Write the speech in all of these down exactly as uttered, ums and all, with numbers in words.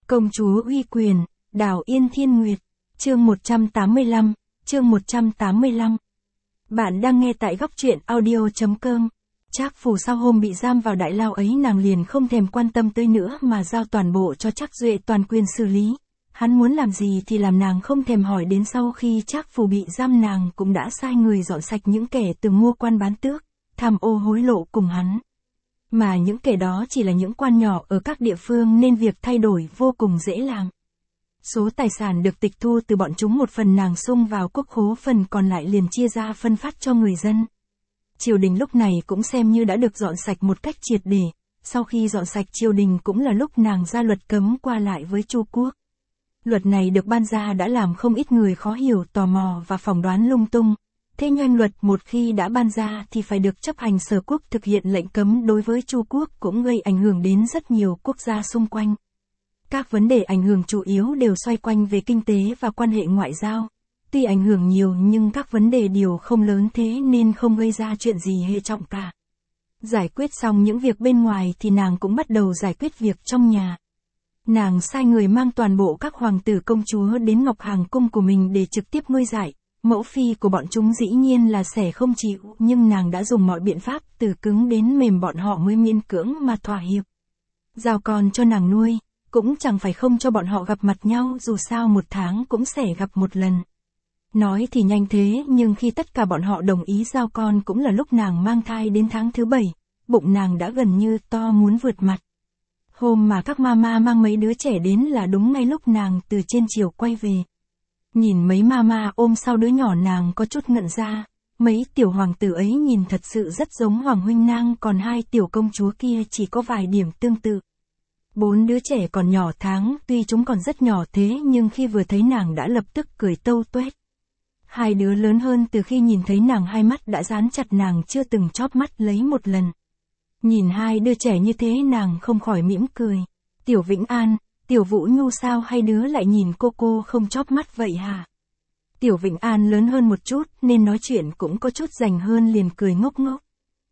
Công chúa uy quyền, Đào Yên Thiên Nguyệt, chương một trăm tám mươi lăm, chương một trăm tám mươi lăm. Bạn đang nghe tại góc truyện audio.com. Trác Phù sau hôm bị giam vào đại lao ấy nàng liền không thèm quan tâm tới nữa mà giao toàn bộ cho Trác Duệ toàn quyền xử lý. Hắn muốn làm gì thì làm, nàng không thèm hỏi. Đến sau khi Trác Phù bị giam, nàng cũng đã sai người dọn sạch những kẻ từng mua quan bán tước, tham ô hối lộ cùng hắn. Mà những kẻ đó chỉ là những quan nhỏ ở các địa phương nên việc thay đổi vô cùng dễ làm. Số tài sản được tịch thu từ bọn chúng một phần nàng sung vào quốc khố, phần còn lại liền chia ra phân phát cho người dân. Triều đình lúc này cũng xem như đã được dọn sạch một cách triệt để. Sau khi dọn sạch triều đình cũng là lúc nàng ra luật cấm qua lại với Chu quốc. Luật này được ban ra đã làm không ít người khó hiểu, tò mò và phỏng đoán lung tung. Thế nhưng luật một khi đã ban ra thì phải được chấp hành. Sở quốc thực hiện lệnh cấm đối với Chu quốc cũng gây ảnh hưởng đến rất nhiều quốc gia xung quanh. Các vấn đề ảnh hưởng chủ yếu đều xoay quanh về kinh tế và quan hệ ngoại giao. Tuy ảnh hưởng nhiều nhưng các vấn đề đều không lớn, thế nên không gây ra chuyện gì hệ trọng cả. Giải quyết xong những việc bên ngoài thì nàng cũng bắt đầu giải quyết việc trong nhà. Nàng sai người mang toàn bộ các hoàng tử công chúa đến Ngọc Hàng cung của mình để trực tiếp nuôi dạy. Mẫu phi của bọn chúng dĩ nhiên là sẽ không chịu, nhưng nàng đã dùng mọi biện pháp từ cứng đến mềm bọn họ mới miễn cưỡng mà thỏa hiệp. Giao con cho nàng nuôi, cũng chẳng phải không cho bọn họ gặp mặt nhau, dù sao một tháng cũng sẽ gặp một lần. Nói thì nhanh thế, nhưng khi tất cả bọn họ đồng ý giao con cũng là lúc nàng mang thai đến tháng thứ bảy, bụng nàng đã gần như to muốn vượt mặt. Hôm mà các mama mang mấy đứa trẻ đến là đúng ngay lúc nàng từ trên chiều quay về. Nhìn mấy mama ôm sau đứa nhỏ, nàng có chút ngẩn ra. Mấy tiểu hoàng tử ấy nhìn thật sự rất giống Hoàng huynh nàng, còn hai tiểu công chúa kia chỉ có vài điểm tương tự. Bốn đứa trẻ còn nhỏ tháng, tuy chúng còn rất nhỏ thế nhưng khi vừa thấy nàng đã lập tức cười tâu tuét. Hai đứa lớn hơn từ khi nhìn thấy nàng hai mắt đã dán chặt, nàng chưa từng chóp mắt lấy một lần. Nhìn hai đứa trẻ như thế nàng không khỏi mỉm cười. Tiểu Vĩnh An, Tiểu Vũ Nhu sao hai đứa lại nhìn cô cô không chóp mắt vậy hả? Tiểu Vĩnh An lớn hơn một chút nên nói chuyện cũng có chút rành hơn, liền cười ngốc ngốc.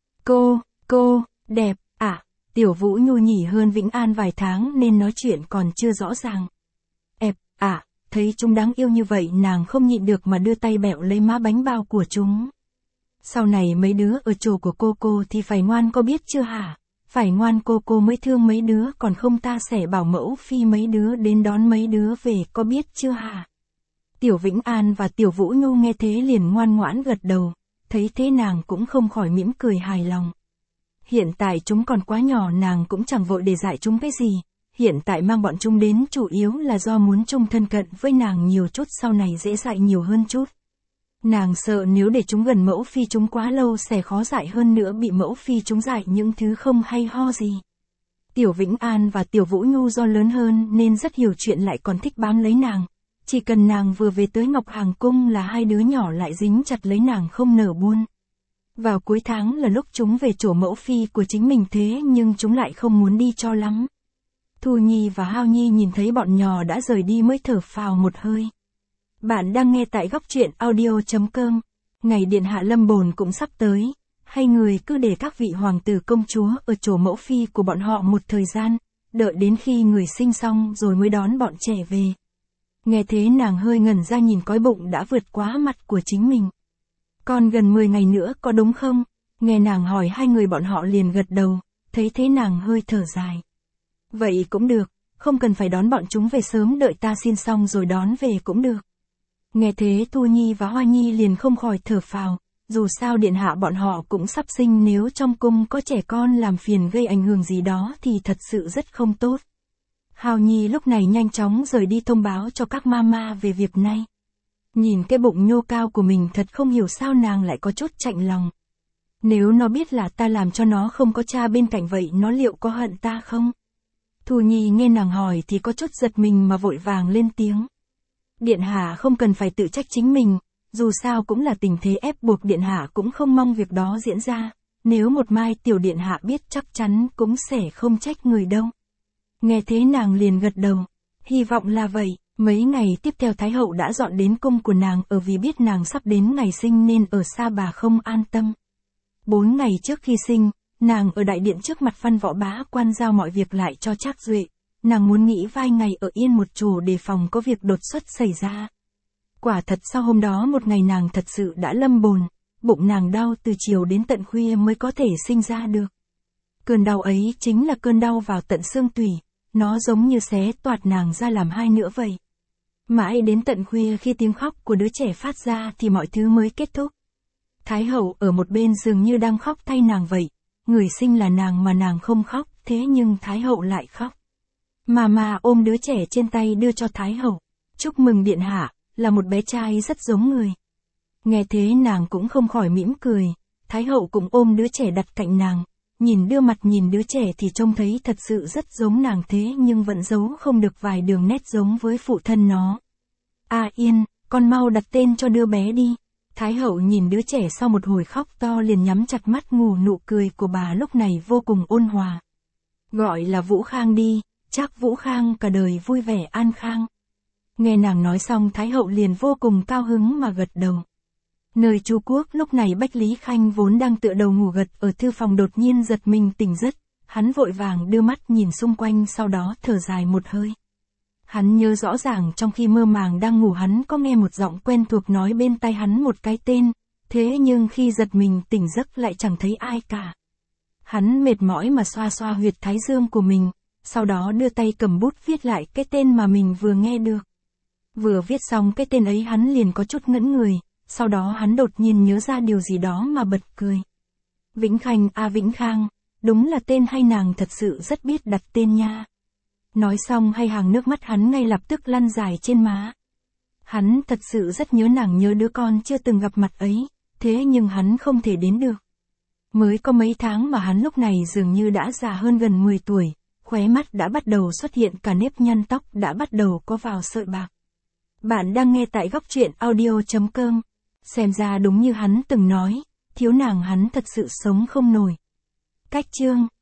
Cô, cô, đẹp, à, Tiểu Vũ Nhu nhỉ hơn Vĩnh An vài tháng nên nói chuyện còn chưa rõ ràng. Ẹp, à, thấy chúng đáng yêu như vậy nàng không nhịn được mà đưa tay bẹo lấy má bánh bao của chúng. Sau này mấy đứa ở chỗ của cô cô thì phải ngoan, có biết chưa hả? Phải ngoan cô cô mới thương mấy đứa, còn không ta sẽ bảo mẫu phi mấy đứa đến đón mấy đứa về, có biết chưa hả? Tiểu Vĩnh An và Tiểu Vũ Nhu nghe thế liền ngoan ngoãn gật đầu, thấy thế nàng cũng không khỏi mỉm cười hài lòng. Hiện tại chúng còn quá nhỏ, nàng cũng chẳng vội để dạy chúng cái gì, hiện tại mang bọn chúng đến chủ yếu là do muốn chúng thân cận với nàng nhiều chút, sau này dễ dạy nhiều hơn chút. Nàng sợ nếu để chúng gần mẫu phi chúng quá lâu sẽ khó dạy, hơn nữa bị mẫu phi chúng dạy những thứ không hay ho gì. Tiểu Vĩnh An và Tiểu Vũ Nhu do lớn hơn nên rất hiểu chuyện, lại còn thích bám lấy nàng. Chỉ cần nàng vừa về tới Ngọc Hàng cung là hai đứa nhỏ lại dính chặt lấy nàng không nở buông. Vào cuối tháng là lúc chúng về chỗ mẫu phi của chính mình, thế nhưng chúng lại không muốn đi cho lắm. Thu Nhi và Hao Nhi nhìn thấy bọn nhỏ đã rời đi mới thở phào một hơi. Bạn đang nghe tại góc truyện audio.com. Ngày điện hạ lâm bồn cũng sắp tới, hay người cứ để các vị hoàng tử công chúa ở chỗ mẫu phi của bọn họ một thời gian, đợi đến khi người sinh xong rồi mới đón bọn trẻ về. Nghe thế nàng hơi ngẩn ra, nhìn coi bụng đã vượt quá mặt của chính mình. Còn gần mười ngày nữa có đúng không? Nghe nàng hỏi hai người bọn họ liền gật đầu, thấy thế nàng hơi thở dài. Vậy cũng được, không cần phải đón bọn chúng về sớm, đợi ta xin xong rồi đón về cũng được. Nghe thế Thu Nhi và Hoa Nhi liền không khỏi thở phào, dù sao điện hạ bọn họ cũng sắp sinh, nếu trong cung có trẻ con làm phiền gây ảnh hưởng gì đó thì thật sự rất không tốt. Hao Nhi lúc này nhanh chóng rời đi thông báo cho các mama về việc này. Nhìn cái bụng nhô cao của mình thật không hiểu sao nàng lại có chút chạnh lòng. Nếu nó biết là ta làm cho nó không có cha bên cạnh vậy nó liệu có hận ta không? Thu Nhi nghe nàng hỏi thì có chút giật mình mà vội vàng lên tiếng. Điện hạ không cần phải tự trách chính mình, dù sao cũng là tình thế ép buộc, điện hạ cũng không mong việc đó diễn ra, nếu một mai tiểu điện hạ biết chắc chắn cũng sẽ không trách người đâu. Nghe thế nàng liền gật đầu, hy vọng là vậy. Mấy ngày tiếp theo Thái hậu đã dọn đến cung của nàng, ở vì biết nàng sắp đến ngày sinh nên ở xa bà không an tâm. Bốn ngày trước khi sinh, nàng ở đại điện trước mặt văn võ bá quan giao mọi việc lại cho Trác Duệ. nàng muốn nghỉ vài ngày ở yên một chỗ để phòng có việc đột xuất xảy ra. Quả thật sau hôm đó một ngày nàng thật sự đã lâm bồn, bụng nàng đau từ chiều đến tận khuya mới có thể sinh ra được. Cơn đau ấy chính là cơn đau vào tận xương tủy, nó giống như xé toạc nàng ra làm hai nữa vậy. Mãi đến tận khuya khi tiếng khóc của đứa trẻ phát ra thì mọi thứ mới kết thúc. Thái hậu ở một bên dường như đang khóc thay nàng vậy, người sinh là nàng mà nàng không khóc, thế nhưng Thái hậu lại khóc. Mà mà ôm đứa trẻ trên tay đưa cho Thái hậu, chúc mừng điện hạ, là một bé trai rất giống người. Nghe thế nàng cũng không khỏi mỉm cười, Thái hậu cũng ôm đứa trẻ đặt cạnh nàng, nhìn đưa mặt nhìn đứa trẻ thì trông thấy thật sự rất giống nàng thế nhưng vẫn giấu không được vài đường nét giống với phụ thân nó. A Yên, con mau đặt tên cho đứa bé đi. Thái hậu nhìn đứa trẻ sau một hồi khóc to liền nhắm chặt mắt ngủ, nụ cười của bà lúc này vô cùng ôn hòa. Gọi là Vũ Khang đi, chắc Vũ Khang cả đời vui vẻ an khang. Nghe nàng nói xong Thái hậu liền vô cùng cao hứng mà gật đầu. Nơi Chu Quốc lúc này Bách Lý Khanh vốn đang tựa đầu ngủ gật ở thư phòng đột nhiên giật mình tỉnh giấc, hắn vội vàng đưa mắt nhìn xung quanh sau đó thở dài một hơi. Hắn nhớ rõ ràng trong khi mơ màng đang ngủ hắn có nghe một giọng quen thuộc nói bên tai hắn một cái tên, thế nhưng khi giật mình tỉnh giấc lại chẳng thấy ai cả. Hắn mệt mỏi mà xoa xoa huyệt thái dương của mình, sau đó đưa tay cầm bút viết lại cái tên mà mình vừa nghe được. Vừa viết xong cái tên ấy hắn liền có chút ngẩn người, sau đó hắn đột nhiên nhớ ra điều gì đó mà bật cười. Vĩnh Khanh à Vĩnh Khang, đúng là tên hay, nàng thật sự rất biết đặt tên nha. Nói xong hai hàng nước mắt hắn ngay lập tức lăn dài trên má. Hắn thật sự rất nhớ nàng, nhớ đứa con chưa từng gặp mặt ấy, thế nhưng hắn không thể đến được. Mới có mấy tháng mà hắn lúc này dường như đã già hơn gần mười tuổi, khóe mắt đã bắt đầu xuất hiện cả nếp nhăn, tóc đã bắt đầu có vào sợi bạc. Bạn đang nghe tại góc truyện audio chấm com. Xem ra đúng như hắn từng nói, thiếu nàng hắn thật sự sống không nổi. Cách chương